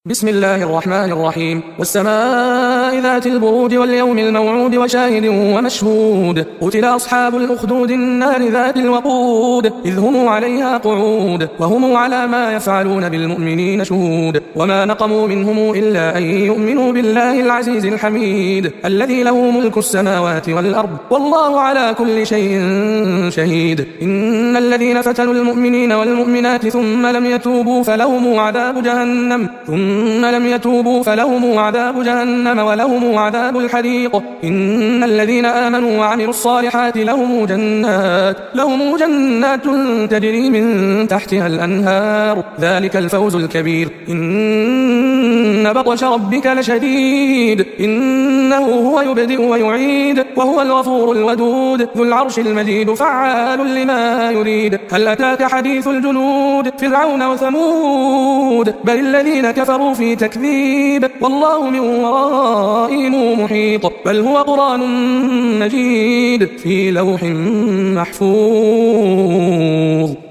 بسم الله الرحمن الرحيم. والسماء ذات البروج واليوم الموعود وشاهد ومشهود. قتل أصحاب الأخدود النار ذات الوقود إذ هم عليها قعود وهم على ما يفعلون بالمؤمنين شهود. وما نقموا منهم إلا أن يؤمنوا بالله العزيز الحميد الذي له ملك السماوات والأرض والله على كل شيء شهيد. إن الذين فتنوا المؤمنين والمؤمنات ثم لم يتوبوا فلهم عذاب جهنم ولهم عذاب الحريق. إن الذين آمنوا وعملوا الصالحات لهم جنات تجري من تحتها الأنهار ذلك الفوز الكبير. إن بطش ربك لشديد إنه هو يبدئ ويعيد وهو الغفور الودود ذو العرش المجيد فعال لما يريد. هل أتاك حديث الجنود فرعون وثمود بل الذين كفروا في تكذيب والله من ورائهم محيط. بل هو قرآن مجيد في لوح محفوظ.